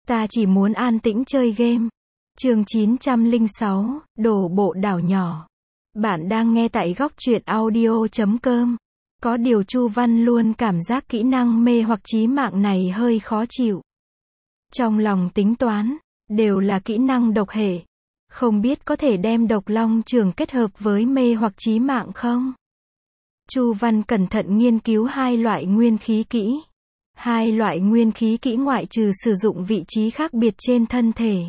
Ta chỉ muốn an tĩnh chơi game. Chương 906, đổ bộ đảo nhỏ. Bạn đang nghe tại góc truyện audio.com. Có điều Chu Văn luôn cảm giác kỹ năng mê hoặc chí mạng này hơi khó chịu. Trong lòng tính toán, đều là kỹ năng độc hệ. Không biết có thể đem độc long trường kết hợp với mê hoặc chí mạng không? Chu Văn cẩn thận nghiên cứu hai loại nguyên khí kỹ. Hai loại nguyên khí kỹ ngoại trừ sử dụng vị trí khác biệt trên thân thể,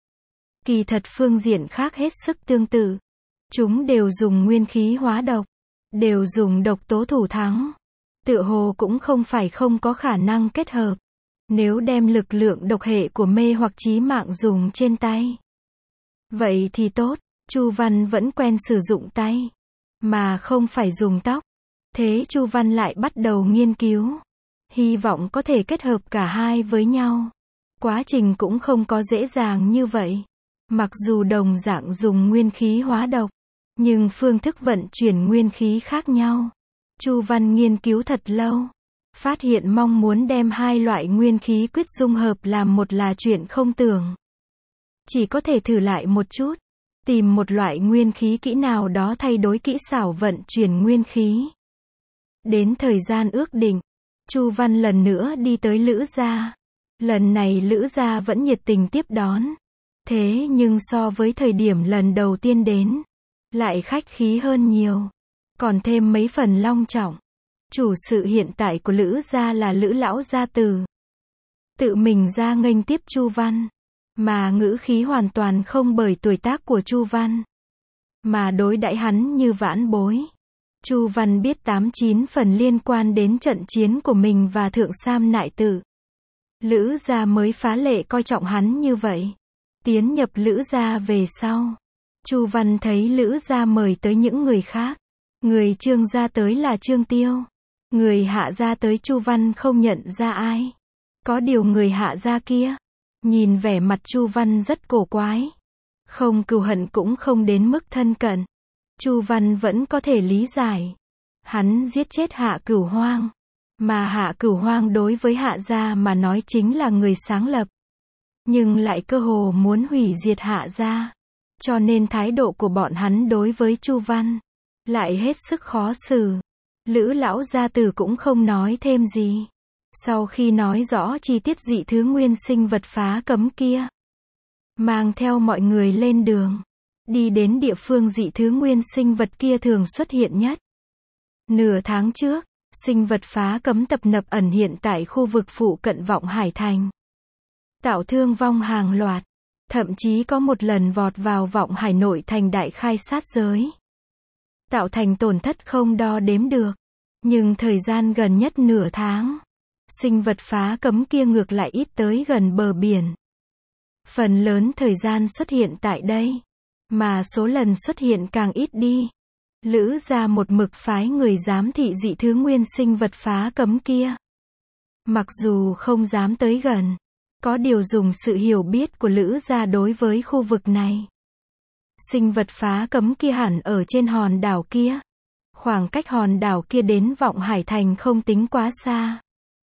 kỳ thật phương diện khác hết sức tương tự. Chúng đều dùng nguyên khí hóa độc, đều dùng độc tố thủ thắng. Tựa hồ cũng không phải không có khả năng kết hợp. Nếu đem lực lượng độc hệ của mê hoặc chí mạng dùng trên tay, vậy thì tốt. Chu Văn vẫn quen sử dụng tay, mà không phải dùng tóc. Thế Chu Văn lại bắt đầu nghiên cứu, hy vọng có thể kết hợp cả hai với nhau. Quá trình cũng không có dễ dàng như vậy. Mặc dù đồng dạng dùng nguyên khí hóa độc, nhưng phương thức vận chuyển nguyên khí khác nhau. Chu Văn nghiên cứu thật lâu, phát hiện mong muốn đem hai loại nguyên khí quyết dung hợp làm một là chuyện không tưởng. Chỉ có thể thử lại một chút, tìm một loại nguyên khí kỹ nào đó thay đổi kỹ xảo vận chuyển nguyên khí. Đến thời gian ước định, Chu Văn lần nữa đi tới Lữ gia. Lần này Lữ gia vẫn nhiệt tình tiếp đón. Thế nhưng so với thời điểm lần đầu tiên đến, lại khách khí hơn nhiều. Còn thêm mấy phần long trọng. Chủ sự hiện tại của Lữ gia là Lữ lão gia tử. Tự mình ra nghênh tiếp Chu Văn, mà ngữ khí hoàn toàn không bởi tuổi tác của Chu Văn, mà đối đãi hắn như vãn bối. Chu Văn biết 89 phần liên quan đến trận chiến của mình và Thượng Sam Nại Tử. Lữ gia mới phá lệ coi trọng hắn như vậy. Tiến nhập Lữ gia về sau, Chu Văn thấy Lữ gia mời tới những người khác. Người Trương gia tới là Trương Tiêu. Người Hạ gia tới Chu Văn không nhận ra ai. Có điều người Hạ gia kia, nhìn vẻ mặt Chu Văn rất cổ quái. Không cừu hận cũng không đến mức thân cận. Chu Văn vẫn có thể lý giải. Hắn giết chết Hạ Cửu Hoang, mà Hạ Cửu Hoang đối với Hạ gia mà nói chính là người sáng lập, nhưng lại cơ hồ muốn hủy diệt Hạ gia. Cho nên thái độ của bọn hắn đối với Chu Văn lại hết sức khó xử. Lữ lão gia tử cũng không nói thêm gì. Sau khi nói rõ chi tiết dị thứ nguyên sinh vật phá cấm kia, mang theo mọi người lên đường, đi đến địa phương dị thứ nguyên sinh vật kia thường xuất hiện nhất. Nửa tháng trước, sinh vật phá cấm tập nập ẩn hiện tại khu vực phụ cận Vọng Hải Thành, tạo thương vong hàng loạt, thậm chí có một lần vọt vào Vọng Hải nội thành đại khai sát giới, tạo thành tổn thất không đo đếm được. Nhưng thời gian gần nhất nửa tháng, sinh vật phá cấm kia ngược lại ít tới gần bờ biển. Phần lớn thời gian xuất hiện tại đây, mà số lần xuất hiện càng ít đi. Lữ gia một mực phái người giám thị dị thứ nguyên sinh vật phá cấm kia. Mặc dù không dám tới gần, có điều dùng sự hiểu biết của Lữ gia đối với khu vực này, sinh vật phá cấm kia hẳn ở trên hòn đảo kia. Khoảng cách hòn đảo kia đến Vọng Hải Thành không tính quá xa.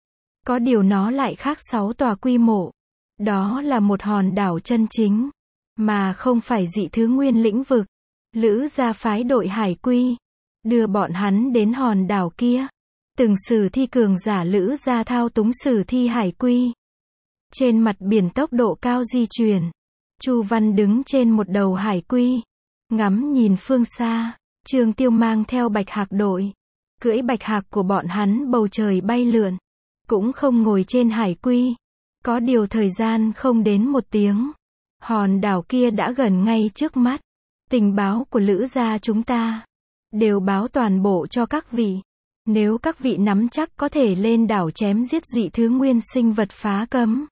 Có điều nó lại khác 6 tòa quy mộ. Đó là một hòn đảo chân chính, mà không phải dị thứ nguyên lĩnh vực. Lữ gia phái đội hải quy, đưa bọn hắn đến hòn đảo kia. Từng sử thi cường giả Lữ gia thao túng sử thi hải quy, trên mặt biển tốc độ cao di chuyển. Chu Văn đứng trên một đầu hải quy, ngắm nhìn phương xa. Trương Tiêu mang theo Bạch Hạc đội, cưỡi Bạch Hạc của bọn hắn bầu trời bay lượn, cũng không ngồi trên hải quy. Có điều thời gian không đến 1 tiếng, hòn đảo kia đã gần ngay trước mắt. Tình báo của Lữ gia chúng ta đều báo toàn bộ cho các vị. Nếu các vị nắm chắc có thể lên đảo chém giết dị thứ nguyên sinh vật phá cấm.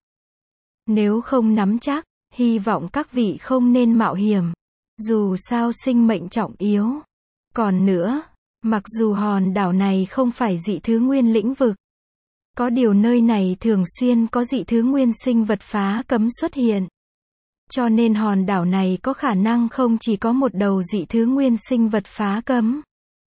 Nếu không nắm chắc, hy vọng các vị không nên mạo hiểm. Dù sao sinh mệnh trọng yếu. Còn nữa, mặc dù hòn đảo này không phải dị thứ nguyên lĩnh vực, có điều nơi này thường xuyên có dị thứ nguyên sinh vật phá cấm xuất hiện. Cho nên hòn đảo này có khả năng không chỉ có một đầu dị thứ nguyên sinh vật phá cấm.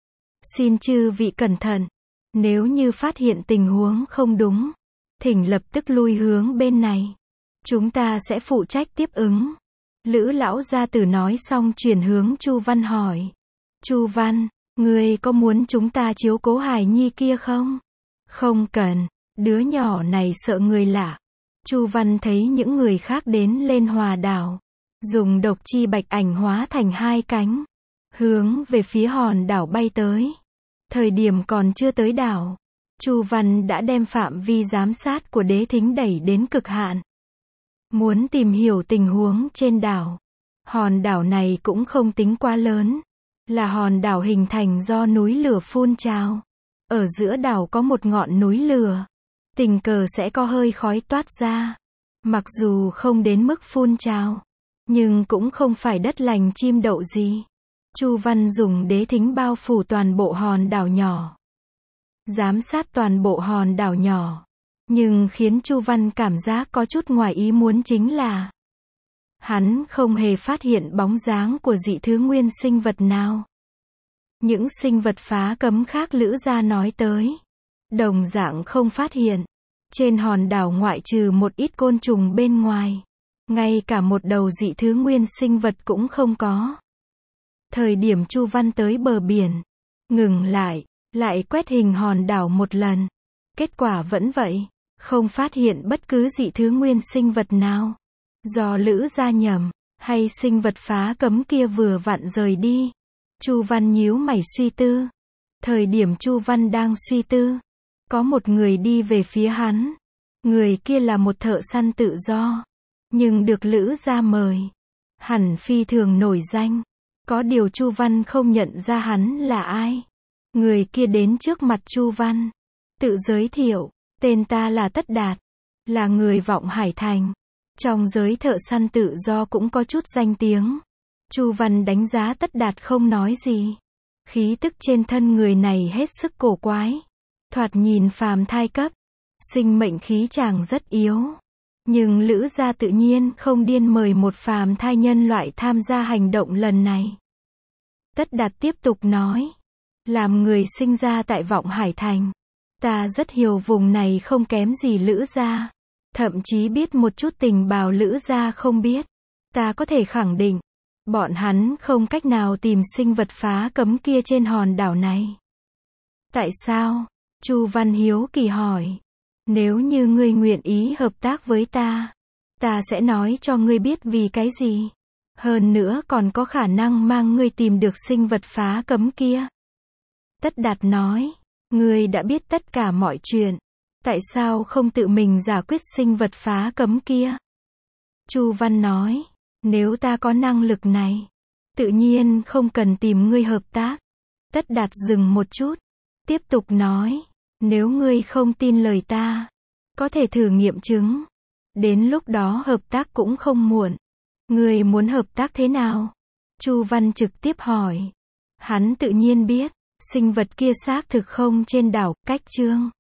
Xin chư vị cẩn thận. Nếu như phát hiện tình huống không đúng, thỉnh lập tức lui hướng bên này. Chúng ta sẽ phụ trách tiếp ứng. Lữ lão gia tử nói xong chuyển hướng Chu Văn hỏi. Chu Văn, ngươi có muốn chúng ta chiếu cố hài nhi kia không? Không cần, đứa nhỏ này sợ người lạ. Chu Văn thấy những người khác đến lên Hòa đảo, dùng độc chi bạch ảnh hóa thành 2 cánh, hướng về phía hòn đảo bay tới. Thời điểm còn chưa tới đảo, Chu Văn đã đem phạm vi giám sát của Đế Thính đẩy đến cực hạn. Muốn tìm hiểu tình huống trên đảo. Hòn đảo này cũng không tính quá lớn, là hòn đảo hình thành do núi lửa phun trào. Ở giữa đảo có một ngọn núi lửa, tình cờ sẽ có hơi khói toát ra. Mặc dù không đến mức phun trào, nhưng cũng không phải đất lành chim đậu gì. Chu Văn dùng Đế Thính bao phủ toàn bộ hòn đảo nhỏ, giám sát toàn bộ hòn đảo nhỏ. Nhưng khiến Chu Văn cảm giác có chút ngoài ý muốn chính là hắn không hề phát hiện bóng dáng của dị thứ nguyên sinh vật nào. Những sinh vật phá cấm khác Lữ gia nói tới, đồng dạng không phát hiện. Trên hòn đảo ngoại trừ một ít côn trùng bên ngoài, ngay cả một đầu dị thứ nguyên sinh vật cũng không có. Thời điểm Chu Văn tới bờ biển, ngừng lại quét hình hòn đảo một lần. Kết quả vẫn vậy, không phát hiện bất cứ dị thứ nguyên sinh vật nào. Do Lữ gia nhầm, hay sinh vật phá cấm kia vừa vặn rời đi. Chu Văn nhíu mày suy tư. Thời điểm Chu Văn đang suy tư, có một người đi về phía hắn. Người kia là một thợ săn tự do, nhưng được Lữ gia mời. Hẳn phi thường nổi danh. Có điều Chu Văn không nhận ra hắn là ai. Người kia đến trước mặt Chu Văn, tự giới thiệu, tên ta là Tất Đạt, là người Vọng Hải Thành. Trong giới thợ săn tự do cũng có chút danh tiếng. Chu Văn đánh giá Tất Đạt không nói gì. Khí tức trên thân người này hết sức cổ quái. Thoạt nhìn phàm thai cấp, sinh mệnh khí chàng rất yếu. Nhưng Lữ gia tự nhiên không điên mời một phàm thai nhân loại tham gia hành động lần này. Tất Đạt tiếp tục nói, làm người sinh ra tại Vọng Hải Thành, ta rất hiểu vùng này không kém gì Lữ gia. Thậm chí biết một chút tình báo Lữ gia không biết. Ta có thể khẳng định, bọn hắn không cách nào tìm sinh vật phá cấm kia trên hòn đảo này. Tại sao? Chu Văn hiếu kỳ hỏi. Nếu như ngươi nguyện ý hợp tác với ta sẽ nói cho ngươi biết vì cái gì. Hơn nữa còn có khả năng mang ngươi tìm được sinh vật phá cấm kia. Tất Đạt nói, ngươi đã biết tất cả mọi chuyện. Tại sao không tự mình giải quyết sinh vật phá cấm kia? Chu Văn nói, nếu ta có năng lực này, tự nhiên không cần tìm ngươi hợp tác. Tất Đạt dừng một chút, tiếp tục nói, nếu ngươi không tin lời ta, có thể thử nghiệm chứng. Đến lúc đó hợp tác cũng không muộn. Ngươi muốn hợp tác thế nào? Chu Văn trực tiếp hỏi. Hắn tự nhiên biết, sinh vật kia xác thực không trên đảo, cách Trương